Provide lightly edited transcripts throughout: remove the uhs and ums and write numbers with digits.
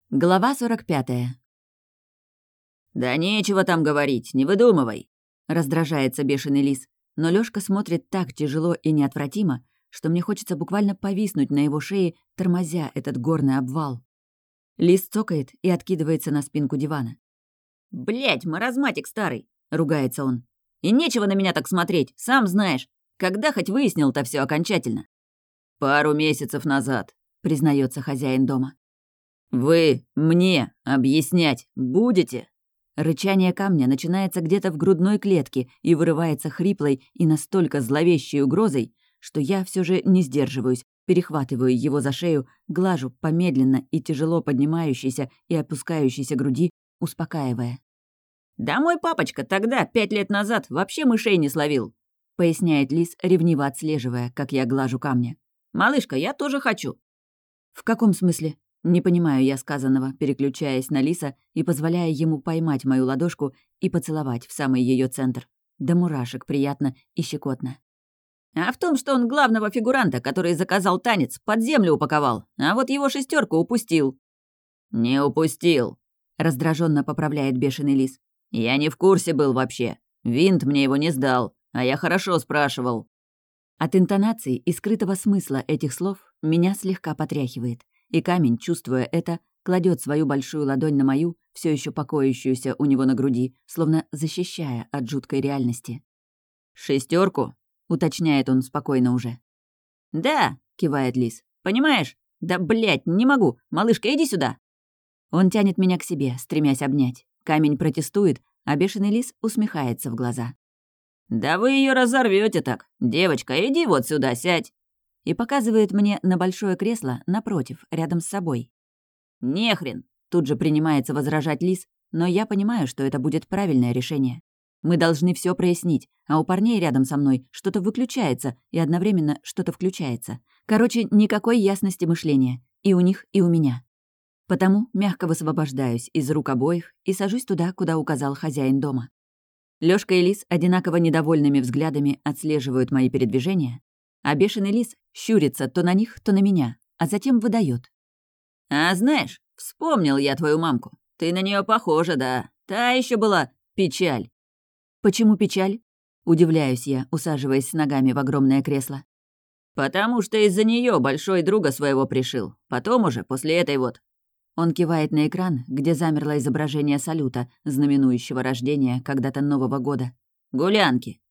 Глава 45. «Да нечего там говорить, не выдумывай!» — раздражается бешеный лис. Но Лёшка смотрит так тяжело и неотвратимо, что мне хочется буквально повиснуть на его шее, тормозя этот горный обвал. Лис цокает и откидывается на спинку дивана. «Блядь, маразматик старый!» — ругается он. «И нечего на меня так смотреть, сам знаешь. Когда хоть выяснил-то все окончательно?» «Пару месяцев назад», — признается хозяин дома. «Вы мне объяснять будете?» Рычание камня начинается где-то в грудной клетке и вырывается хриплой и настолько зловещей угрозой, что я все же не сдерживаюсь, перехватываю его за шею, глажу по медленно и тяжело поднимающейся и опускающейся груди, успокаивая. «Да мой папочка тогда, 5 лет назад, вообще мышей не словил», — поясняет лис, ревниво отслеживая, как я глажу камня. «Малышка, я тоже хочу». «В каком смысле?» Не понимаю я сказанного, переключаясь на лиса и позволяя ему поймать мою ладошку и поцеловать в самый ее центр. До мурашек приятно и щекотно. «А в том, что он главного фигуранта, который заказал танец, под землю упаковал, а вот его шестерку упустил». «Не упустил», — раздраженно поправляет бешеный лис. «Я не в курсе был вообще. Винт мне его не сдал, а я хорошо спрашивал». От интонации и скрытого смысла этих слов меня слегка потряхивает. И камень, чувствуя это, кладет свою большую ладонь на мою, все еще покоящуюся у него на груди, словно защищая от жуткой реальности. «Шестерку?» — уточняет он спокойно уже. «Да», — кивает лис. «Понимаешь? Да, блядь, не могу. Малышка, иди сюда». Он тянет меня к себе, стремясь обнять. Камень протестует, а бешеный лис усмехается в глаза. «Да вы ее разорвете так. Девочка, иди вот сюда, сядь». И показывает мне на большое кресло напротив, рядом с собой. «Нехрен!» — тут же принимается возражать лис, но я понимаю, что это будет правильное решение. Мы должны все прояснить, а у парней рядом со мной что-то выключается и одновременно что-то включается. Короче, никакой ясности мышления. И у них, и у меня. Потому мягко высвобождаюсь из рук обоих и сажусь туда, куда указал хозяин дома. Лёшка и лис одинаково недовольными взглядами отслеживают мои передвижения, а бешеный лис щурится то на них, то на меня, а затем выдает. «А знаешь, вспомнил я твою мамку. Ты на нее похожа, да. Та еще была печаль». «Почему печаль?» — удивляюсь я, усаживаясь с ногами в огромное кресло. «Потому что из-за нее большой друга своего пришил. Потом уже, после этой вот». Он кивает на экран, где замерло изображение салюта, знаменующего рождение когда-то Нового года. «Гулянки.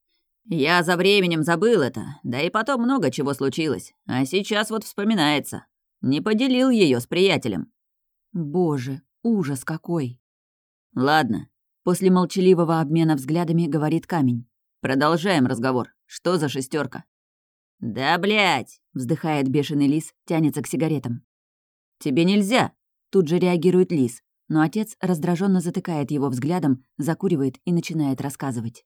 Я за временем забыл это, да и потом много чего случилось. А сейчас вот вспоминается. Не поделил ее с приятелем». «Боже, ужас какой!» «Ладно», — после молчаливого обмена взглядами говорит камень. «Продолжаем разговор. Что за шестерка? «Да, блядь!» — вздыхает бешеный лис, тянется к сигаретам. «Тебе нельзя!» — тут же реагирует лис, но отец раздраженно затыкает его взглядом, закуривает и начинает рассказывать.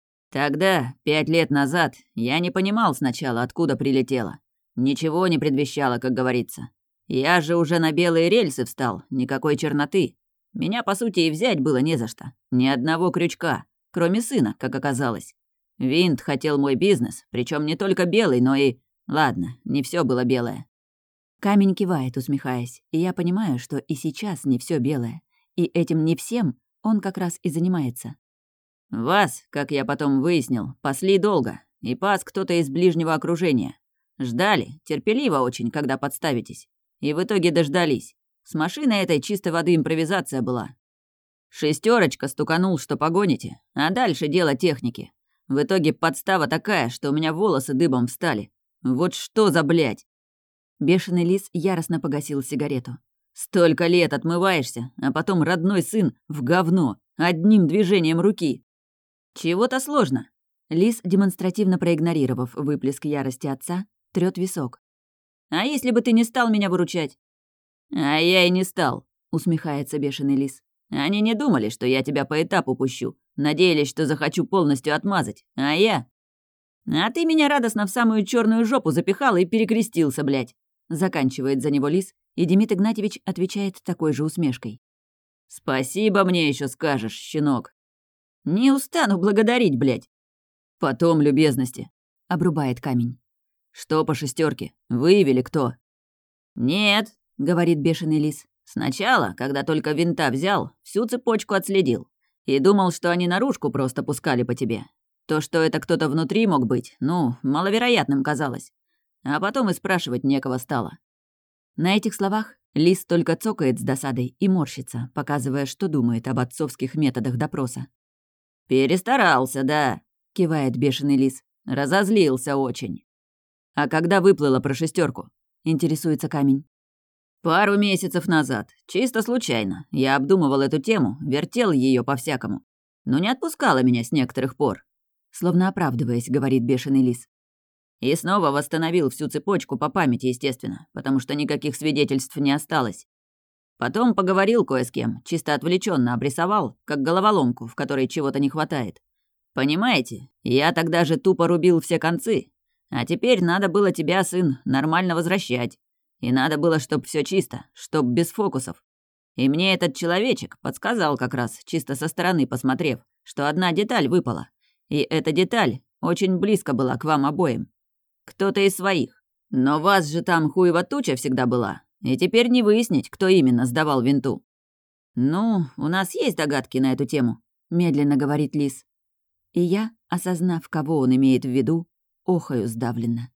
«Тогда, 5 лет назад, я не понимал сначала, откуда прилетела. Ничего не предвещало, как говорится. Я же уже на белые рельсы встал, никакой черноты. Меня, по сути, и взять было не за что. Ни одного крючка, кроме сына, как оказалось. Винт хотел мой бизнес, причем не только белый, но и... Ладно, не все было белое». Камень кивает, усмехаясь, и я понимаю, что и сейчас не все белое. И этим не всем он как раз и занимается. «Вас, как я потом выяснил, пасли долго, и пас кто-то из ближнего окружения. Ждали, терпеливо очень, когда подставитесь. И в итоге дождались. С машиной этой чистой воды импровизация была. Шестерочка стуканул, что погоните, а дальше дело техники. В итоге подстава такая, что у меня волосы дыбом встали. Вот что за блядь!» Бешеный лис яростно погасил сигарету. «Столько лет отмываешься, а потом родной сын в говно, одним движением руки. Чего-то сложно». Лис, демонстративно проигнорировав выплеск ярости отца, трёт висок. «А если бы ты не стал меня выручать?» «А я и не стал», — усмехается бешеный лис. «Они не думали, что я тебя по этапу пущу. Надеялись, что захочу полностью отмазать. А я...» «А ты меня радостно в самую черную жопу запихал и перекрестился, блядь», — заканчивает за него лис, и Демид Игнатьевич отвечает такой же усмешкой. «Спасибо мне еще скажешь, щенок». «Не устану благодарить, блядь». «Потом любезности», — обрубает камень. «Что по шестерке? Выявили кто?» «Нет», — говорит бешеный лис. Сначала, когда только винта взял, всю цепочку отследил. И думал, что они наружку просто пускали по тебе. То, что это кто-то внутри мог быть, маловероятным казалось. А потом и спрашивать некого стало. На этих словах Лис только цокает с досадой и морщится, показывая, что думает об отцовских методах допроса. «Перестарался, да», — кивает бешеный лис. «Разозлился очень». «А когда выплыла про шестерку? Интересуется камень. «Пару месяцев назад. Чисто случайно. Я обдумывал эту тему, вертел ее по-всякому. Но не отпускала меня с некоторых пор». Словно оправдываясь, говорит бешеный лис. И снова восстановил всю цепочку по памяти, естественно, потому что никаких свидетельств не осталось. Потом поговорил кое с кем, чисто отвлеченно обрисовал, как головоломку, в которой чего-то не хватает. Понимаете, я тогда же тупо рубил все концы. А теперь надо было тебя, сын, нормально возвращать. И надо было, чтоб все чисто, чтоб без фокусов. И мне этот человечек подсказал как раз, чисто со стороны посмотрев, что одна деталь выпала. И эта деталь очень близко была к вам обоим. Кто-то из своих. Но вас же там хуева туча всегда была. И теперь не выяснить, кто именно сдавал винту. «Ну, у нас есть догадки на эту тему», — медленно говорит лис. И я, осознав, кого он имеет в виду, охаю сдавленно.